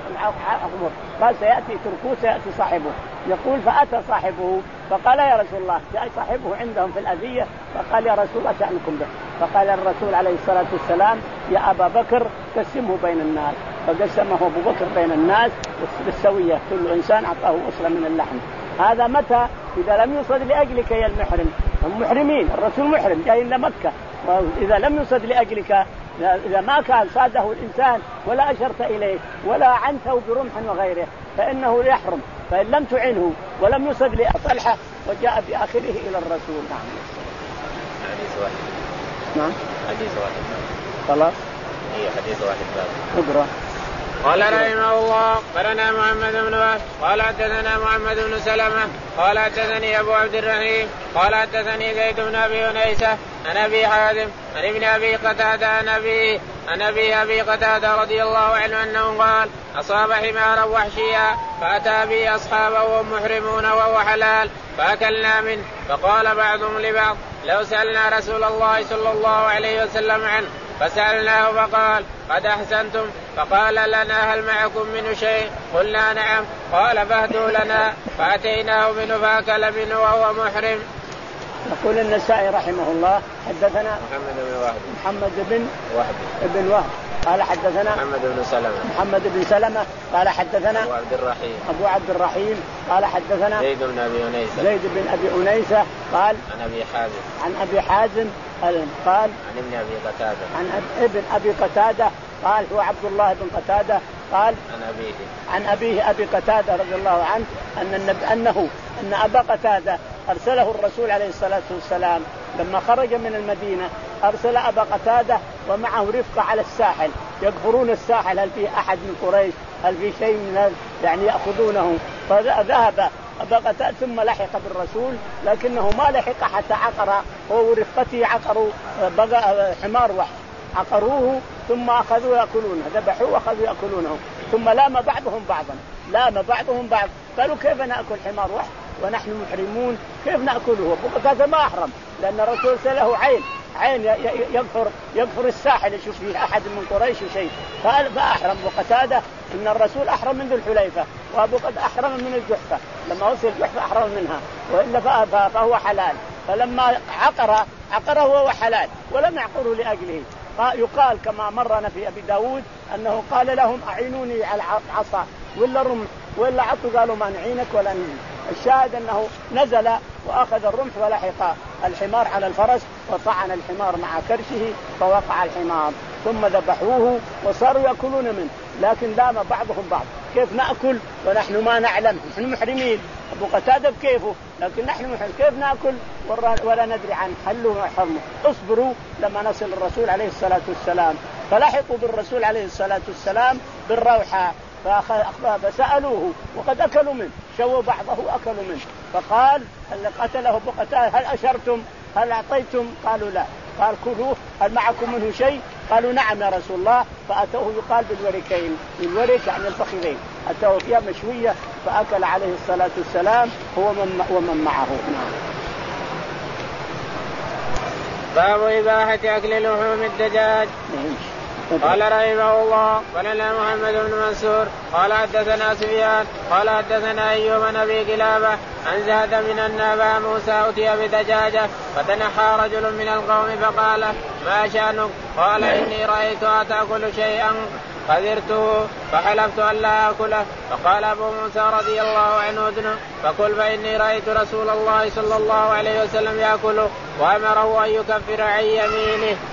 معقور قال سيأتي تركوه سيأتي صاحبه. يقول فأتى صاحبه فقال يا رسول الله، جاء صاحبه عندهم في الأذية فقال يا رسول الله شأنكم به. فقال الرسول عليه الصلاة والسلام يا أبا بكر قسمه بين الناس، فقسمه أبو بكر بين الناس بالسوية، كل إنسان أعطاه أسرة من اللحم. هذا متى؟ إذا لم يصد لأجلك يا المحرم، هم محرمين، الرسول محرم جاي لمكة، وإذا لم يصد لأجلك، إذا ما كان صاده الإنسان ولا أشرت إليه ولا عنته برمح وغيره فإنه يحرم، فإن لم تعنه ولم يصد لأصلحه وجاء بآخره إلى الرسول. نعم. حديث واحد. نعم. حديث واحد. خلاص. هي حديث واحد باب. اقرأ. قال رحمه الله قالنا محمد بن وهب قال حدثنا محمد بن سلمة قال حدثني أبو عبد الرحيم قال حدثني زيد بن أبي أنيسة عن أبي حازم عن ابن أبي قتادة عن أبي عن أبي أبي قتادة رضي الله عنه أنه قال أصاب حمارا وحشيا فأتى به أصحابه وهم محرمون وهو حلال فأكلنا منه. فقال بعضهم لبعض لو سألنا رسول الله صلى الله عليه وسلم عنه فسألناه فقال قد أحسنتم. فقال لنا هل معكم منه شيء؟ قلنا نعم. قال فاهدوا لنا فأتيناه منه فأكل منه وهو محرم. يقول النسائي رحمه الله حدثنا محمد بن وهب محمد بن وهب ابن وهب قال حدثنا محمد بن سلمة محمد بن سلمة قال حدثنا أبو عبد الرحيم أبو عبد الرحيم قال حدثنا زيد بن أبي أنيسة زيد بن أبي أنيسة قال عن أبي حازم عن أبي حازم قال عن ابن أبي قتادة عن ابن أبي قتادة قال هو عبد الله بن قتادة قال عن أبيه عن أبيه أبي قتادة رضي الله عنه أن النبي أنه أن أبا قتادة أرسله الرسول عليه الصلاة والسلام لما خرج من المدينة، أرسل أبا قتادة ومعه رفقة على الساحل يقفرون الساحل، هل فيه أحد من قريش؟ هل في شيء من يعني يأخذونه؟ فذهب أبا قتادة ثم لحق بالرسول، لكنه ما لحق حتى عقر هو ورفقته عقروا بقى حمار وحش عقروه ثم أخذوا يأكلونه، ذبحوه وأخذوا يأكلونه، ثم لام بعضهم بعضا لام بعضهم بعض قالوا كيف نأكل حمار وحش ونحن محرمون؟ كيف نأكله؟ أبو قتادة ما أحرم لأن الرسول سأله عين عين يغفر يغفر الساحل يشوف فيه أحد من قريش شيء، قال فأحرم. وقتادة إن الرسول أحرم من ذو الحليفة وأبو قد أحرم من الجحفة، لما وصل الجحفة أحرم منها وإلا فهو حلال، فلما عقر عقره وهو حلال ولم يعقره لأجله. يقال كما مرنا في أبي داود أنه قال لهم أعينوني على العصا ولا رمح ولا عطوا، قالوا ما نعينك ولا نعين. الشاهد أنه نزل وأخذ الرمح ولحق الحمار على الفرس وطعن الحمار مع كرشه فوقع الحمار، ثم ذبحوه وصاروا يأكلون منه، لكن لام بعضهم بعض كيف نأكل ونحن ما نعلم؟ نحن محرمين. أبو قتادة بكيفه لكن نحن محرمين كيف نأكل ولا ندري عنه؟ حلوا وحرموا. اصبروا لما نصل الرسول عليه الصلاة والسلام، فلحقوا بالرسول عليه الصلاة والسلام بالروحة فسألوه وقد أكلوا منه، شووا بعضه أكلوا منه، فقال اللي قتله أبو قتادة هل أشرتم؟ هل أعطيتم؟ قالوا لا. قال كلوه، هل معكم منه شيء؟ قالوا نعم يا رسول الله. فأتوه يقال بالوركين، الورك يعني الفخذين، أتوه فيها مشوية فأكل عليه الصلاة والسلام هو ومن معه. باب إباحة أكل لحوم الدجاج. قال رحمه الله ولنا محمد بن منصور قال حدثنا سفيان قال حدثنا أيوب بن أبي قلابة عن زهد من أن أبا موسى أتي بدجاجة فتنحى رجل من القوم فقال ما شأنك؟ قال إني رأيتها تأكل شيئا قذرته فحلفت أن لا أكله. فقال أبو موسى رضي الله عنه ادنه فقل فإني رأيت رسول الله صلى الله عليه وسلم يأكله وأمره أن يكفر عن يمينه.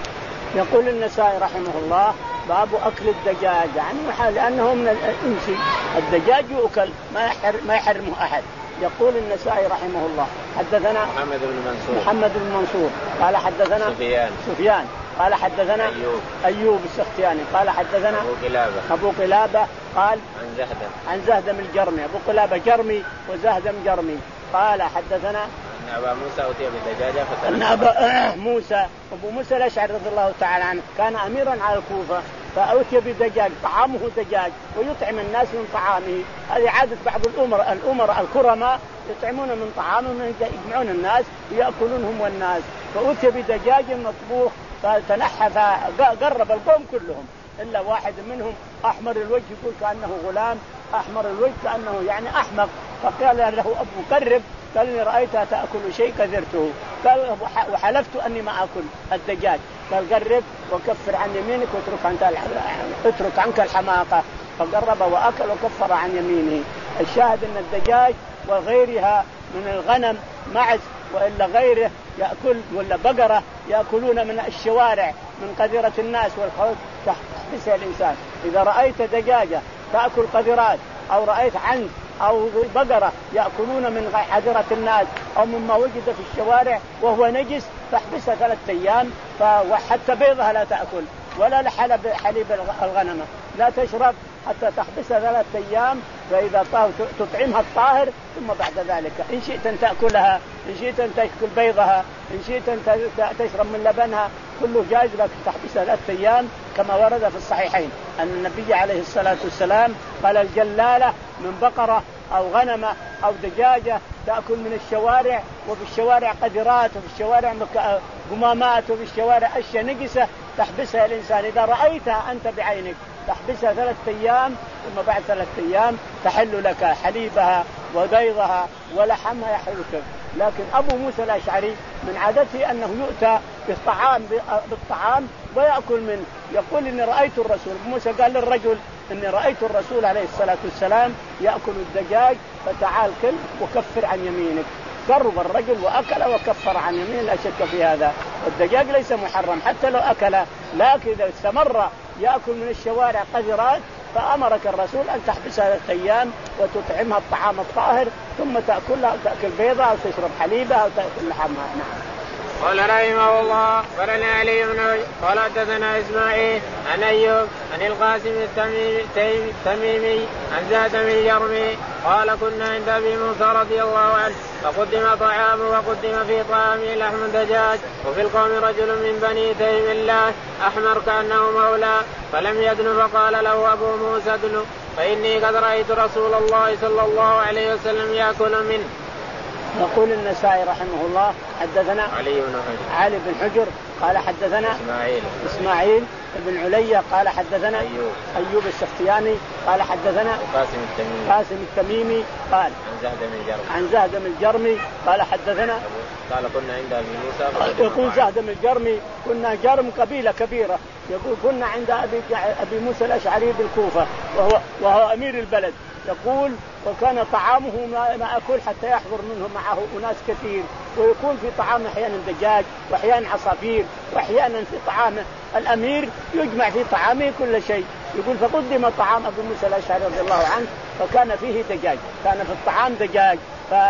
يقول النسائي رحمه الله باب أكل الدجاج، يعني لأنه من الإنس الدجاج يؤكل ما يحرم ما يحرمه أحد. يقول النسائي رحمه الله حدثنا محمد بن منصور محمد بن منصور قال حدثنا سفيان سفيان قال حدثنا أيوب أيوب السختياني قال حدثنا أبو قلابة أبو قلابة قال عن زهدم عن زهدم الجرمي. أبو قلابة جرمي وزهدم جرمي. قال حدثنا أن أبا موسى أتي بدجاجة أن أبا موسى أبو موسى الأشعري رضي الله تعالى عنه كان أميرا على الكوفة فأتي بدجاج طعامه دجاج ويطعم الناس من طعامه. هذه عادة بعض الأمراء الأمراء الكرماء يطعمون من طعامهم يجمعون الناس ويأكلونهم والناس. فأتي بدجاج مطبوخ فتنحى فقرب القوم كلهم إلا واحد منهم أحمر الوجه يقول كأنه غلام أحمر الوجه كأنه يعني أحمق. فقال له أبو قرب قال إني رأيتها تأكل شيء كذرته قال وحلفت أني ما أكل الدجاج. قال قرب وكفر عن يمينك واترك عنك اترك عنك الحماقة. فقرب وأكل وكفر عن يمينه. الشاهد أن الدجاج وغيرها من الغنم معز وإلا غيره يأكل ولا بقرة يأكلون من الشوارع من قذرة الناس والخوف تحبسها الإنسان. إذا رأيت دجاجة تأكل قذرات أو رأيت عنز أو بقرة يأكلون من حذرة الناس أو مما وجد في الشوارع وهو نجس فاحبسها ثلاثة أيام. وحتى بيضها لا تأكل ولا لحلب حليب الغنمة لا تشرب حتى تحبسها ثلاثة أيام. فإذا تطعمها الطاهر ثم بعد ذلك إن شئت أن تأكلها إن شئت أن تأكل بيضها إن شئت أن تشرب من لبنها كله جائز لك تحبسها ثلاثة أيام كما ورد في الصحيحين أن النبي عليه الصلاة والسلام قال الجلالة من بقرة أو غنمة أو دجاجة تأكل من الشوارع وفي الشوارع قذرات وفي الشوارع قمامات وفي الشوارع أشياء نجسة تحبسها الإنسان. إذا رأيتها أنت بعينك تحبسها ثلاثة أيام ثم بعد ثلاثة أيام تحل لك حليبها وبيضها ولحمها يحلك. لكن أبو موسى الأشعري من عادته أنه يؤتى بالطعام بالطعام ويأكل منه. يقول إني رأيت الرسول موسى قال للرجل إني رأيت الرسول عليه الصلاة والسلام يأكل الدجاج فتعال كل وكفر عن يمينك. قرب الرجل وأكل وكفر عن يمين لا شك في هذا. الدجاج ليس محرم حتى لو أكل لكن إذا استمر يأكل من الشوارع قذرات فأمرك الرسول أن تحبسها ثلاثة أيام وتطعمها الطعام الطاهر ثم تأكلها أو تأكل بيضها أو تشرب حليبها أو تأكل لحمها. نعم. قال رحمه الله ورنا علي بن قال حدثنا إسماعيل عن أيوب عن القاسم التميمي عن زهدم الجرمي قال كنا عند أبي موسى رضي الله عنه فقدم طعام وقدم في طعامه لحم دجاج وفي القوم رجل من بني تيم الله أحمر كأنه مولى فلم يدن فقال له أبو موسى ادن فإني قد رأيت رسول الله صلى الله عليه وسلم يأكل منه. يقول النسائي رحمه الله حدثنا علي بن حجر علي بن حجر قال حدثنا إسماعيل إسماعيل بن عليا قال حدثنا أيوب أيوب السختياني قال حدثنا قاسم التميمي قاسم التميمي قال عن زهدم الجرمي عن زهدم الجرمي قال حدثنا قال كنا عند أبي موسى يقول زهدم الجرمي كنا جرم قبيلة كبيرة يقول كنا عند أبي, أبي موسى الأشعري بالكوفة وهو, وهو أمير البلد. يقول وكان طعامه ما أكل حتى يحضر منه معه أناس كثير ويكون في طعام أحيانا دجاج وأحيانا عصافير وأحيانا في طعام الأمير يجمع في طعامه كل شيء. يقول فقدم طعام أبو موسى الأشعري رضي الله عنه فكان فيه دجاج كان في الطعام دجاج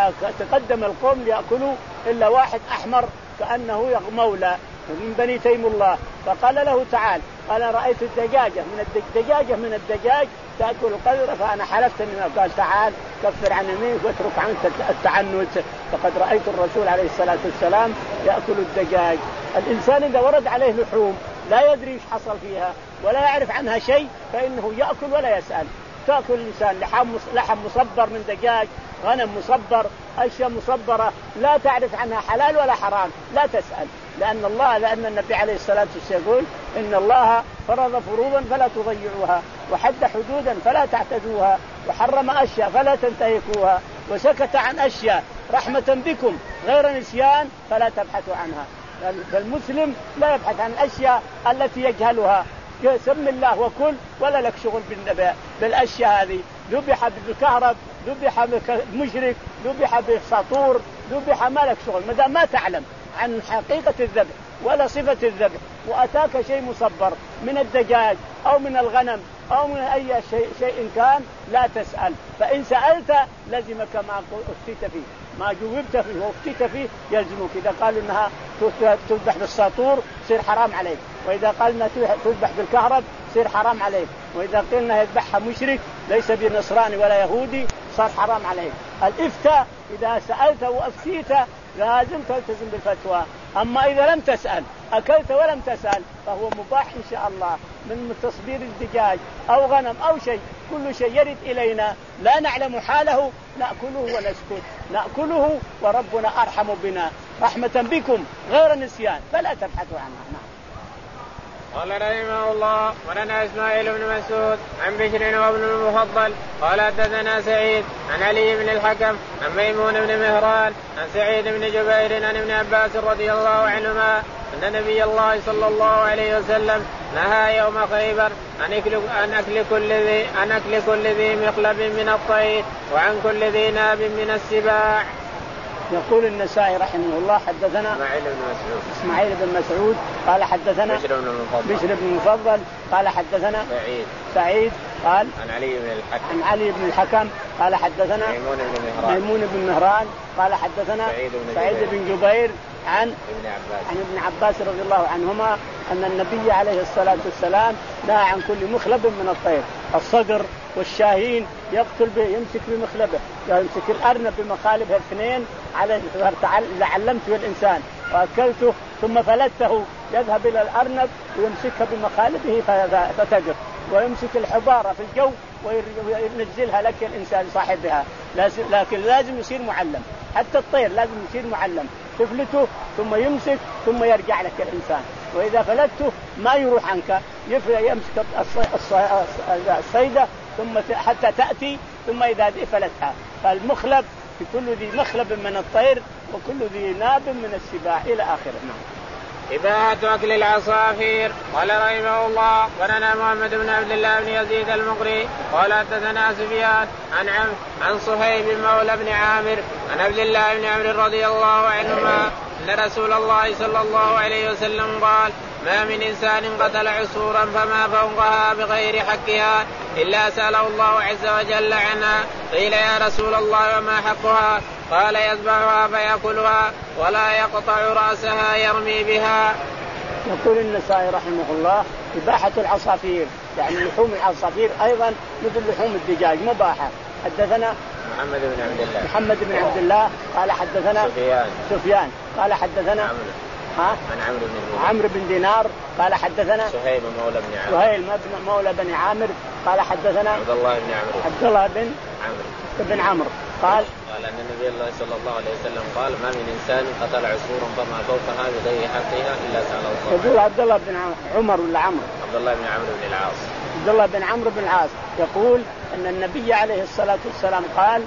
فتقدم القوم ليأكلوا إلا واحد أحمر كأنه مولى من بني تيم الله فقال له تعال أنا رأيت الدجاجة من الدجاجة من الدجاج تأكل القذرة فأنا حلفت أنه قال تعال كفر عن يمينك واترك عنك التعنت فقد رأيت الرسول عليه الصلاة والسلام يأكل الدجاج. الإنسان إذا ورد عليه لحوم لا يدري ايش حصل فيها ولا يعرف عنها شيء فإنه يأكل ولا يسأل. تأكل الإنسان لحم مصبر من دجاج غنم مصبر أشياء مصبرة لا تعرف عنها حلال ولا حرام لا تسأل لأن الله لأن النبي عليه الصلاة والسلام يقول إن الله فرض فروضا فلا تضيعوها وحد حدودا فلا تعتدوها وحرم أشياء فلا تنتهكوها وسكت عن أشياء رحمة بكم غير نسيان فلا تبحثوا عنها. فالمسلم لا يبحث عن الأشياء التي يجهلها سم الله وكل ولا لك شغل بالنبأ بالأشياء هذه. ذبح بالكهرب ذبح بمشرك ذبح بساطور ذبح ما لك شغل مدام ما تعلم عن حقيقة الذبح ولا صفة الذبح، وأتاك شيء مصبر من الدجاج أو من الغنم أو من أي شيء, شيء كان لا تسأل، فإن سألت لزمك ما أفتيت فيه، ما جوبت فيه وأفتيت فيه يلزمك. إذا قالوا إنها تذبح بالساطور صير حرام عليك، وإذا قالنا تذبح بالكهرب صير حرام عليك، وإذا قلنا يذبحها مشرك ليس بنصراني ولا يهودي صار حرام عليك. الإفتاء إذا سألت وأفتيت لازم تلتزم بالفتوى. أما إذا لم تسأل أكلت ولم تسأل فهو مباح إن شاء الله، من تصبير الدجاج أو غنم أو شيء، كل شيء يرد إلينا لا نعلم حاله نأكله ونسكت، نأكله وربنا أرحم بنا رحمة بكم غير نسيان، فلا تبحثوا عنها. قال رحمه الله ولنا إسماعيل بن مسعود عن بشر وابن المفضل قال حدثنا سعيد عن علي بن الحكم عن ميمون بن مهران عن سعيد بن جبير عن ابن عباس رضي الله عنهما أن نبي الله صلى الله عليه وسلم نهى يوم خيبر عن أكل, عن أكل كل ذي عن أكل كل ذي مخلب من الطير وعن كل ذي ناب من السباع. يقول النسائي رحمه الله حدثنا إسماعيل بن مسعود إسماعيل بن مسعود قال حدثنا بشر بن المفضل بشر بن المفضل قال حدثنا سعيد سعيد قال عن علي بن الحكم عن علي بن الحكم قال حدثنا ميمون بن مهران ميمون بن مهران قال حدثنا سعيد بن, سعيد بن جبير عن ابن عباس عن ابن عباس رضي الله عنهما أن النبي عليه الصلاة والسلام نهى عن كل مخلب من الطير. الصقر والشاهين يقتل به، يمسك بمخلبه، يمسك الأرنب بمخالبه الاثنين على إذا علمته الإنسان وأكلته ثم فلته يذهب إلى الأرنب ويمسكها بمخالبه فتجر، ويمسك الحبارة في الجو وينزلها لك الإنسان صاحبها، لكن لازم يصير معلم. حتى الطير لازم يصير معلم، تفلته ثم يمسك ثم يرجع لك الإنسان، وإذا فلته ما يروح عنك، يمسك الصيدة ثم حتى تأتي ثم إذا فلتها. فالمخلب في كل ذي مخلب من الطير وكل ذي ناب من السباع إلى آخره. إباحة أكل العصافير. قال رحمه الله ولنا محمد بن عبد الله بن يزيد المقري قال حدثنا سفيان عن عم عن صهيب مولى بن عامر عن عبد الله بن عمرو رضي الله عنهما أن رسول الله صلى الله عليه وسلم قال ما من إنسان قتل عصفورا فما فوقها بغير حقها إلا سأله الله عز وجل عنها. قيل يا رسول الله وما حقها؟ قال يذبحها فيأكلها ولا يقطع رأسها يرمي بها. يقول النسائي رحمه الله إباحة العصافير، يعني لحوم العصافير أيضا مثل لحوم الدجاج مباحة. حدثنا محمد بن عبد الله محمد بن عبد الله قال حدثنا سفيان سفيان قال حدثنا عمرو ها عن عمرو بن عمرو بن دينار قال حدثنا سهيب مولى بن عامر سهيل مولى بن عامر قال حدثنا عبد الله بن عمرو عبد الله بن عمرو بن عمرو قال قال أن النبي الله صلى الله عليه وسلم قال ما من إنسان قتل عصفورا فما فوقها بغير حقها إلا سأله الله. يقول عبد الله بن عمر ولا عمرو؟ عبد الله بن عمرو بن العاص. عبد الله بن عمرو بن العاص يقول أن النبي عليه الصلاة والسلام قال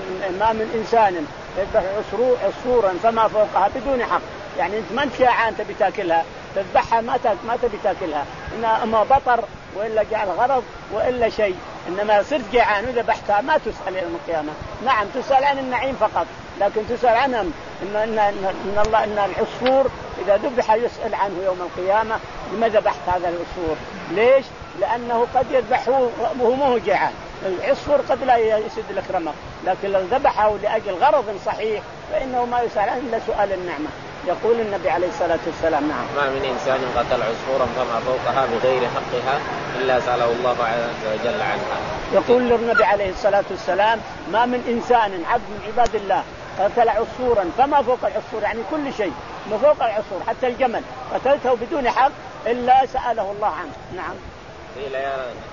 ما من إنسان يذبح عصفورا فما فوقها بدون حق، يعني أنت ما أنت جائعان تبي تاكلها تذبحها ما ما تبي تاكلها، إنها أما بطر وإلا جعل غرض وإلا شيء، إنما صرت جائعان وإذا بحتها ما تسأل يوم القيامة. نعم تسأل عن النعيم فقط، لكن تسأل عنهم إن إن إن الله إن العصفور إذا ذبح يسأل عنه يوم القيامة لماذا ذبحت هذا العصفور؟ ليش؟ لأنه قد يذبحه وهو مو جائعان. العصفور قد لا يسد لك رمق، لكن لو ذبحه لأجل غرض صحيح فإنه ما يسأل عنه إلا سؤال النعمة. يقول النبي عليه الصلاة والسلام نعم ما من إنسان قتل عصفورا فما فوقها بغير حقها إلا سأله الله عز وجل عنها. يقول النبي عليه الصلاة والسلام ما من إنسان عبد من عباد الله قتل عصفورا فما فوق العصفور، يعني كل شيء ما فوق العصفور حتى الجمل قتلته بدون حق إلا سأله الله عنه. نعم. قيل يا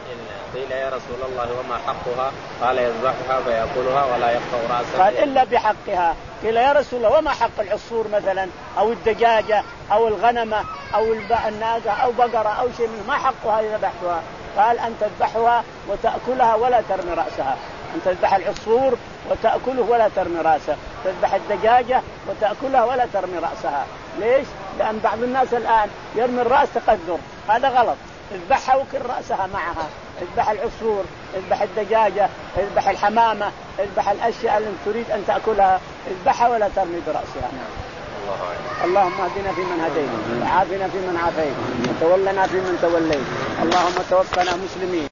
قيل يا رسول الله وما حقها؟ قال يذبحها فيأكلها ولا يقطع رأسها. قال إلا بحقها. قيل يا رسول الله وما حق العصفور مثلا أو الدجاجة أو الغنمة أو الناقة أو بقرة أو شيء منه ما حقها إذا ذبحتها؟ قال أن تذبحها وتأكلها ولا ترمي رأسها. أن تذبح العصفور وتأكله ولا ترمي رأسه، تذبح الدجاجة وتأكلها ولا ترمي رأسها. ليش؟ لأن بعض الناس الآن يرمي الرأس تقدر، هذا غلط. اذبحها وكل رأسها معها، اذبح العصفور، اذبح الدجاجة، اذبح الحمامة، اذبح الأشياء اللي تريد أن تأكلها، اذبحها ولا ترمي برأسها. نعم. الله أعلم. اللهم اهدنا فيمن هديت وعافنا فيمن عافيت وتولنا فيمن توليت اللهم توفنا مسلمين.